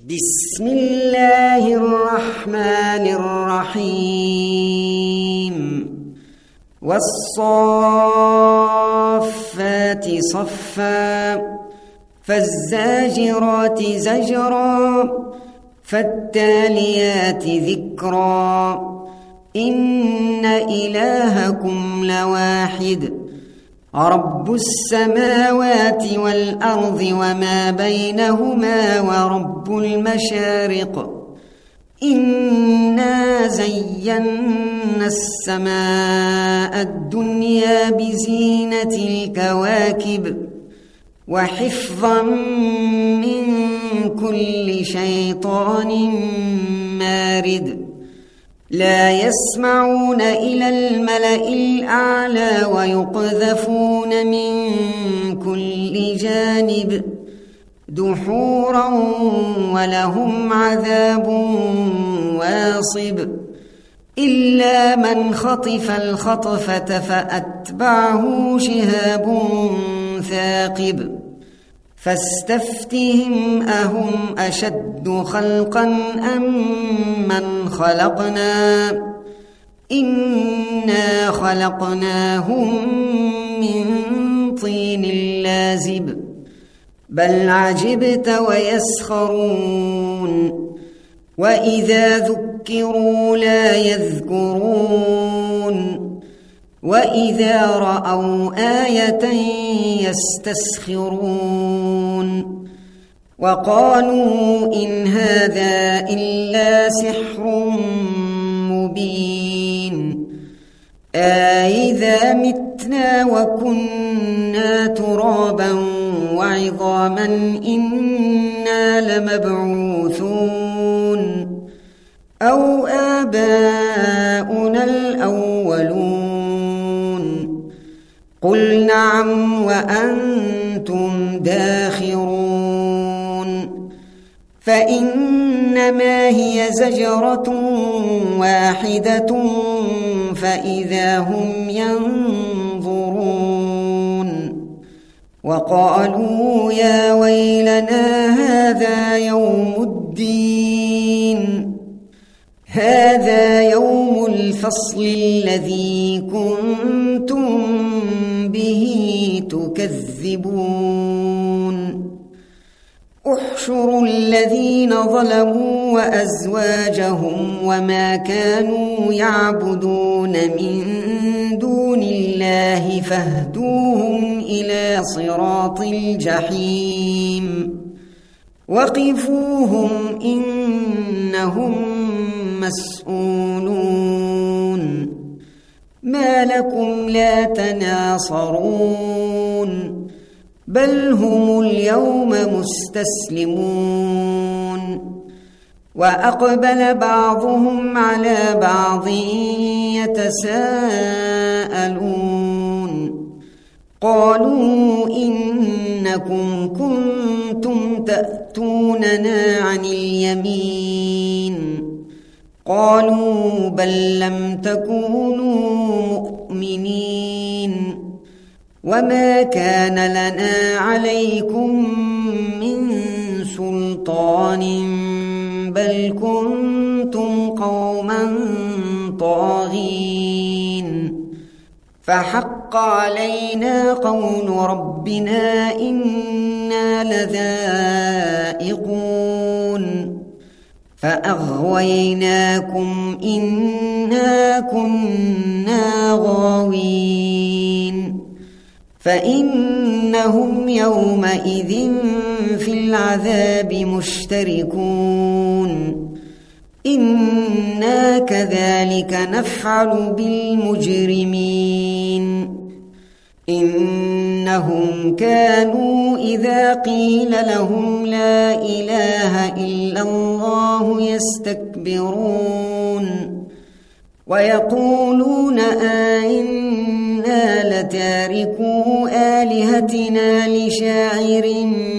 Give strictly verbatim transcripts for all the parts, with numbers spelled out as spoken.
بسم الله الرحمن الرحيم والصافات صفا فالزاجرات زجرا فالتاليات ذكرا إن إلهكم لواحد رب السماوات والأرض وما بينهما ورب المشارق إنا زينا السماء الدنيا بزينة الكواكب وحفظا من كل شيطان مارد لا يسمعون إلى الملأ الأعلى ويقذفون من كل جانب دحورا ولهم عذاب واصب إلا من خطف الخطفة فأتبعه شهاب ثاقب فاستفتهم أهم أشد خلقا أم من خلقنا إنا خلقناهم من طين لازب بل عجبت ويسخرون وإذا ذكروا لا يذكرون وإذا رأوا آية يستسخرون وقالوا إن هذا إلا سحر مبين أإذا متنا وكنا ترابا وعظاما إنا لمبعوثون أو آباؤنا الأولون قل نعم وأنتم داخرون فإنما هي زجرة واحدة فإذا هم ينظرون وقالوا يا ويلنا هذا يوم الدين هذا يوم الفصل الذي كنتم به تكذبون احشروا الذين ظلموا وأزواجهم وما كانوا يعبدون من دون الله فاهدوهم إلى صراط الجحيم وقفوهم إنهم مسؤولون ما لكم لا تناصرون بل هم اليوم مستسلمون وأقبل بعضهم على بعض يتساءلون قالوا إنكم كنتم تأتوننا عن اليمين قالوا بل لم تكونوا مؤمنين وما كان لنا عليكم من سلطان بل كنتم قوما طاغين فحق علينا قول ربنا إنا لذائقون فأغويناكم إنا كنا غاوين فإنهم يومئذ في العذاب مشتركون إنا كذلك نفعل بالمجرمين إنهم كانوا إذا قيل لهم لا إله إلا الله يستكبرون ويقولون أئنا لتاركو آلهتنا لشاعر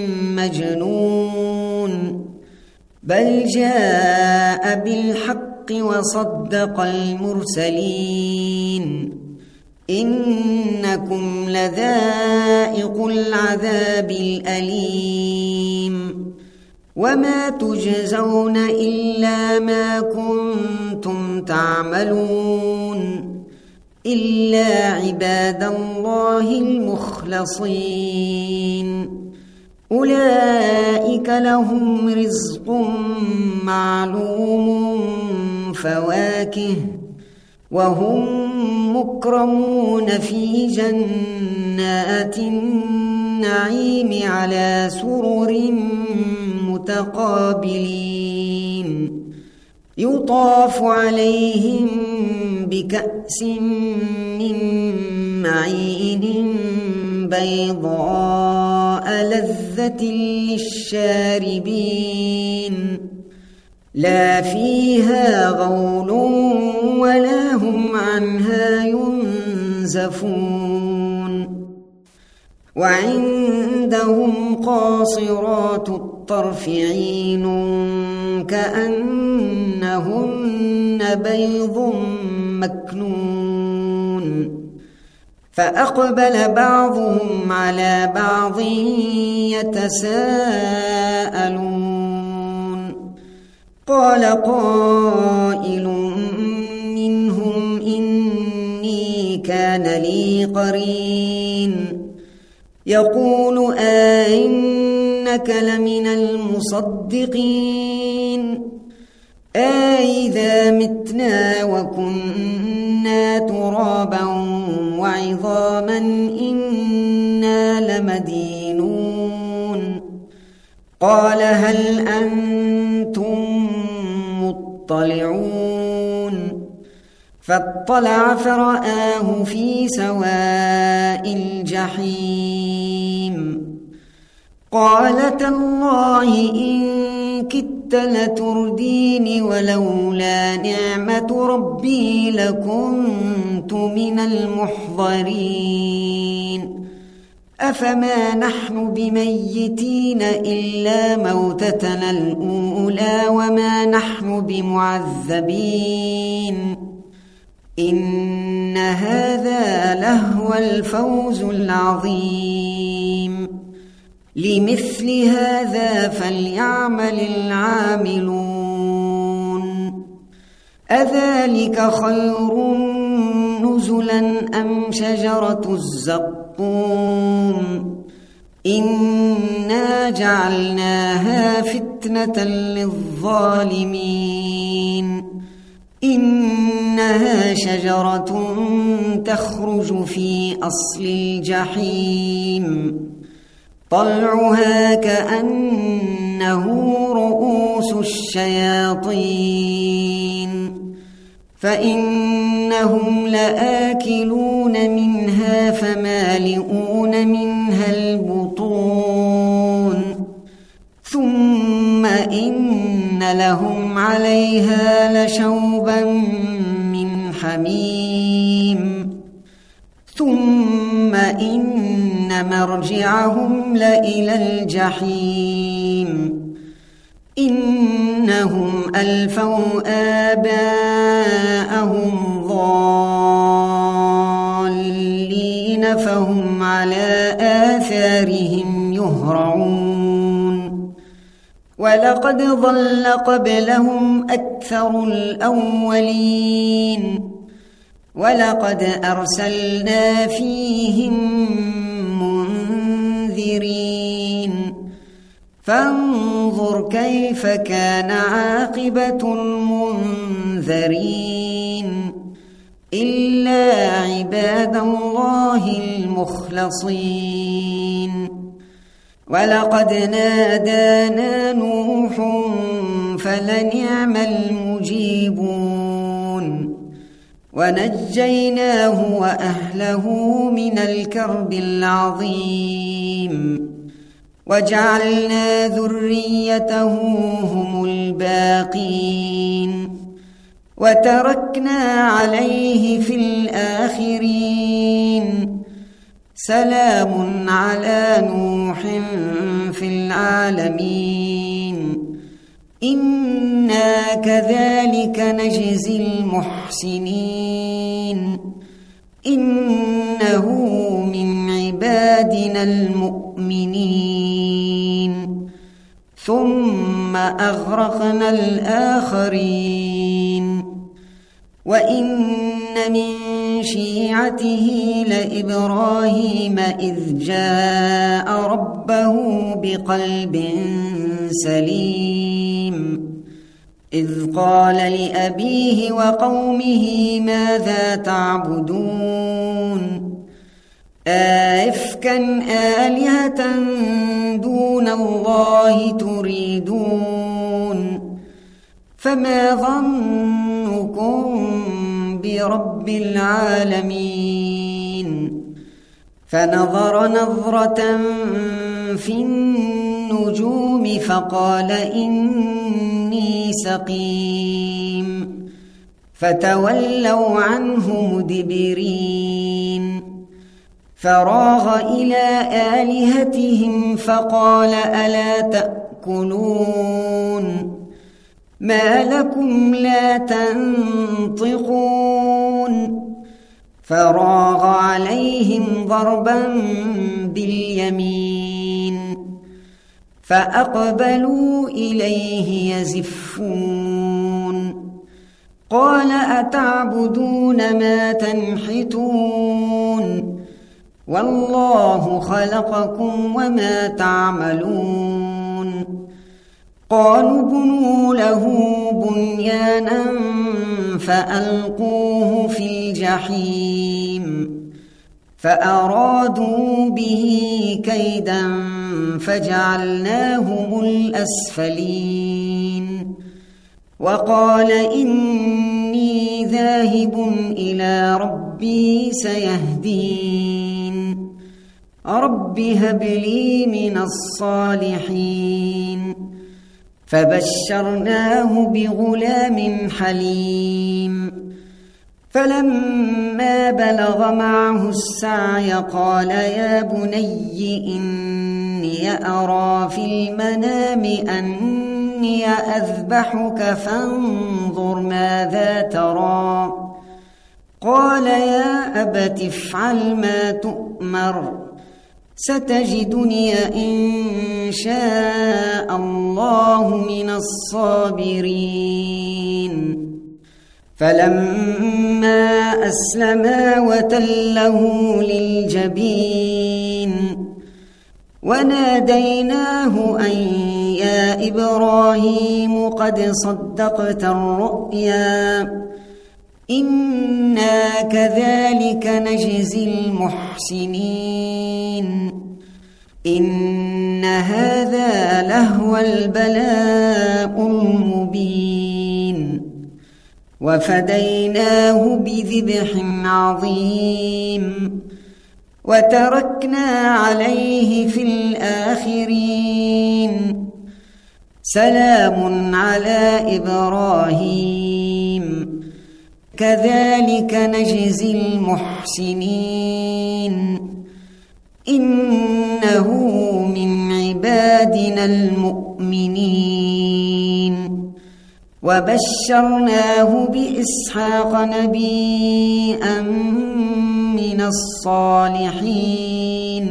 مجنون بل جاء بالحق وصدق المرسلين إنكم لذائق العذاب الأليم وما تجزون إلا ما كنتم تعملون إلا عباد الله المخلصين أولئك لهم رزق معلوم فواكه وهم مكرمون في جنات النعيم على سرر متقابلين يطاف عليهم بكأس من معين بيضاء لذة للشاربين لا فيها غول ولا هم عنها ينزفون وعندهم قاصرات الطرف عين كأنهن بيض مكنون فأقبل بعضهم على بعض يتساءلون قال قائل منهم إني كان لي قرين يقول أئنك لمن المصدقين أئذا متنا وكنا ترابا وعظاما إنا لمدينون قال هل أنتم مطلعون فاطلع فرآه في سواء الجحيم قال تالله إن كدت لتردين ولولا نعمة ربي لكنت من المحضرين أفما نحن بميتين إلا موتتنا الأولى وما نحن بمعذبين إن هذا لهو الفوز العظيم لمثل هذا فليعمل العاملون أذلك خير نزلا أم شجرة الزقوم إنا جعلناها فتنة للظالمين إنها شجرة تخرج في أصل الجحيم طلعها كأنه رؤوس الشياطين فإنهم لآكلون منها فمالئون منها البطون ثم إن لهم عليها لشوبا من حميم ثم إن مرجعهم لإلى الجحيم إنهم ألفوا آباءهم ضالين فهم على آثارهم يهرعون ولقد ضل قبلهم أكثر الأولين ولقد أرسلنا فيهم منذرين فانظر كيف كان عاقبة المنذرين إلا عباد الله المخلصين ولقد نادانا نوح فلنعم المجيبون ونجيناه وأهله من الكرب العظيم وجعلنا ذريته هم الباقين وتركنا عليه في الآخرين سلام على نوح في العالمين إنا كذلك نجزي المحسنين إنه من عبادنا المؤمنين ثم أغرقنا الآخرين وإن من شيعته لإبراهيم إذ جاء ربه بقلب سليم إذ قال لأبيه وقومه ماذا تعبدون آئفكا آلهة دون الله تريدون فما ظنكم برب العالمين فنظر نظرة في النجوم فقال إني سقيم فتولوا عنه مدبرين فراغ إلى آلهتهم فقال ألا تأكلون ما لكم لا تنطقون فراغ عليهم ضربا باليمين فأقبلوا إليه يزفون قال أتعبدون ما تنحتون والله خلقكم وما تعملون قالوا بنوا له بنيانا فألقوه في الجحيم فأرادوا به كيدا فجعلناهم الأسفلين وقال إني ذاهب إلى ربي سيهدين رب هب لي من الصالحين فبشرناه بغلام حليم فلما بلغ معه السعي قال يا بني إني أرى في المنام أني أذبحك فانظر ماذا ترى قال يا أبت افعل ما تؤمر ستجدني إن شاء الله من الصابرين فلما أسلما وتله للجبين وناديناه أن يا إبراهيم قد صدقت الرؤيا إنا كذلك نجزي المحسنين إن هذا لهو البلاء المبين وفديناه بذبح عظيم وتركنا عليه في الآخرين سلام على إبراهيم كذلك نجزي المحسنين إنه من عبادنا المؤمنين وبشرناه بإسحاق نبيا من الصالحين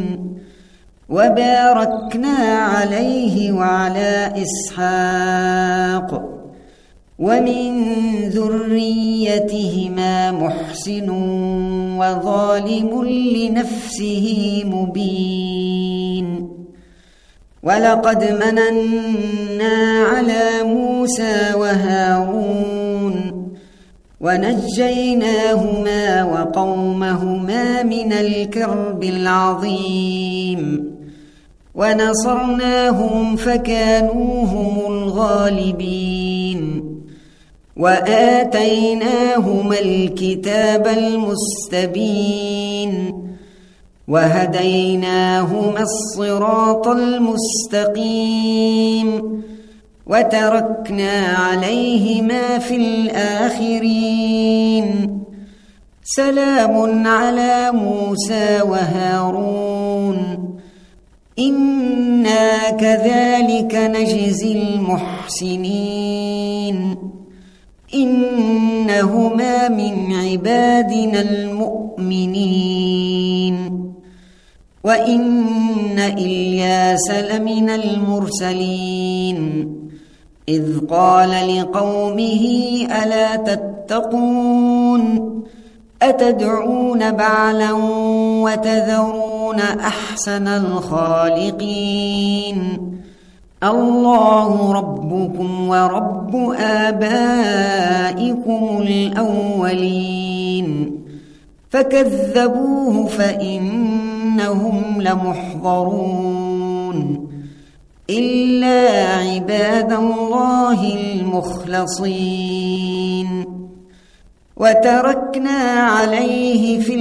وباركنا عليه وعلى إسحاق ومن ذريتهما محسن وظالم لنفسه مبين ولقد مننا على موسى وهارون ونجيناهما وقومهما من الكرب العظيم ونصرناهم فكانوا هم الغالبين وآتيناهما الكتاب المستبين وهديناهما الصراط المستقيم وتركنا عليهما في الآخرين سلام على موسى وهارون إنا كذلك نجزي المحسنين إنهما من عبادنا المؤمنين وإن إلياس لمن المرسلين إذ قال لقومه ألا تتقون أتدعون بعلا وتذرون أحسن الخالقين الله ربكم ورب آبائكم الأولين فكذبوه فإنهم لمحضرون إلا عباد الله المخلصين وتركنا عليه في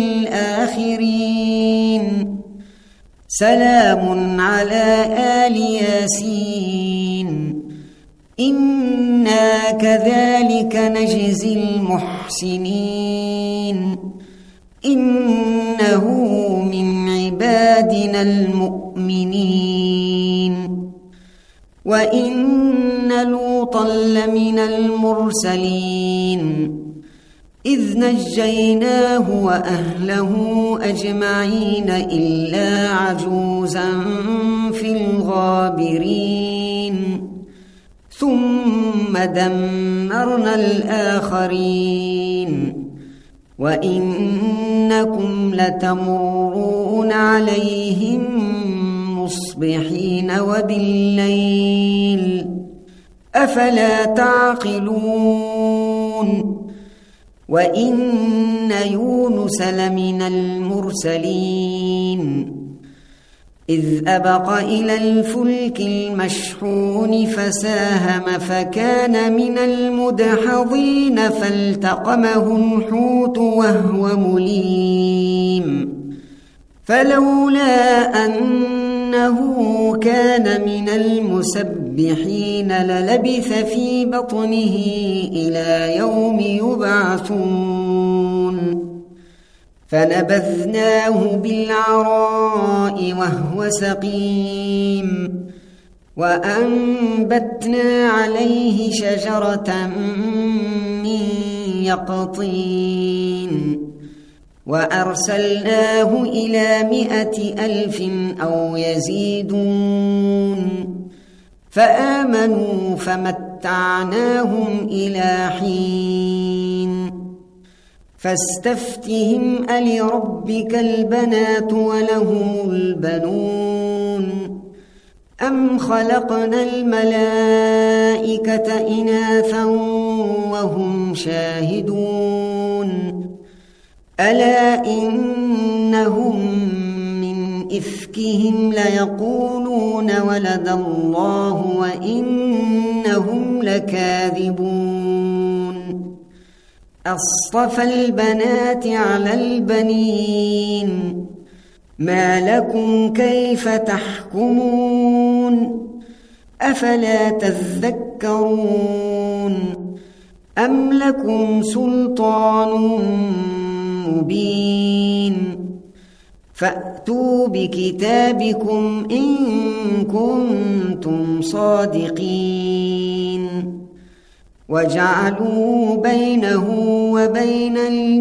الآخرين سلام على آل ياسين إنا كذلك نجزي المحسنين إنه من عبادنا المؤمنين وإن لوطا لمن المرسلين إذ نجيناه وأهله أجمعين إلا عجوزا في الغابرين ثم دمرنا الآخرين وإنكم لتمرون عليهم مصبحين وبالليل أفلا تعقلون وإن يونس لمن المرسلين إذ أبق إلى الفلك المشحون فساهم فكان من المدحضين فالتقمه الحوت وهو مليم فلولا أنه كان من المسبحين للبث في بطنه إلى يوم يبعثون فنبذناه بالعراء وهو سقيم وأنبتنا عليه شجرة من يقطين وأرسلناه إلى مائة ألف أو يزيدون فآمنوا فمتعناهم إلى حين فاستفتهم ألربك البنات ولهم البنون أم خلقنا الملائكة إناثا وهم شاهدون ألا إنهم من إفكهم ليقولون ولد الله وإنهم لكاذبون أصطفى البنات على البنين ما لكم كيف تحكمون أفلا تذكرون أم لكم سلطان مبين فأتوا بكتابكم إن كنتم صادقين وجعلوا بينه وبين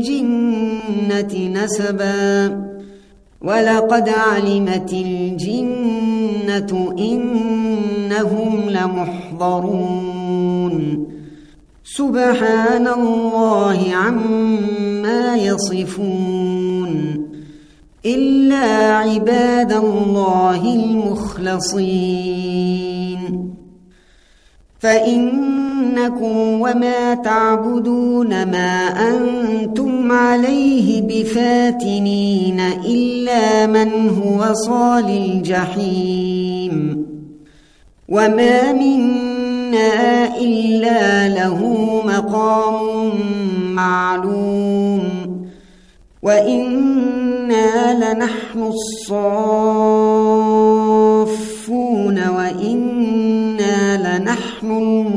الجنة نسبا ولقد علمت الجنة إنهم لمحضرون سبحان الله عما يصفون إلا عباد الله المخلصين فإنكم وما تعبدون ما أنتم عليه بفاتنين إلا من هو صال الجحيم وما منا إلا له مقام معلوم وإنا لنحن الصافون وإنا لنحن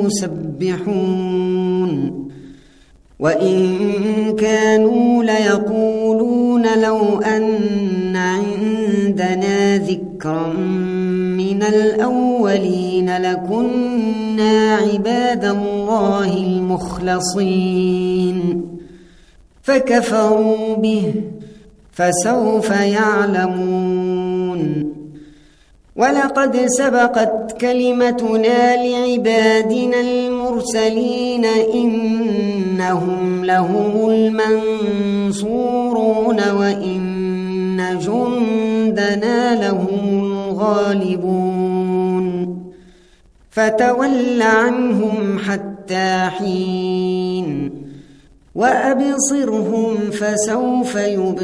المسبحون وإن كانوا ليقولون لو أن عندنا ذكرا من الأولين لكنا عباد الله المخلصين فكفروا به فسوف يعلمون ولقد سبقت كلمتنا لعبادنا المرسلين إنهم لهم المنصورون وإن جندنا لهم الغالبون فتول عنهم حتى حين وأبصرهم فسوف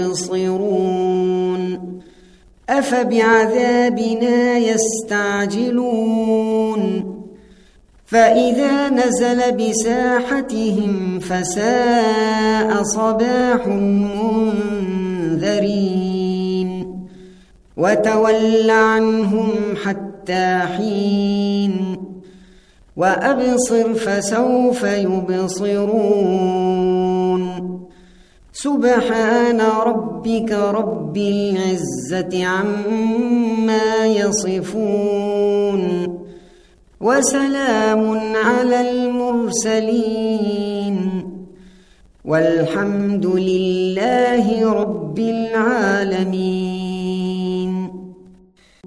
يبصرون أفبعذابنا يستعجلون فإذا نزل بساحتهم فساء صباح المنذرين وتول عنهم حتى حين وأبصر فسوف يبصرون سبحان ربك رب العزة عما يصفون وسلام على المرسلين والحمد لله رب العالمين.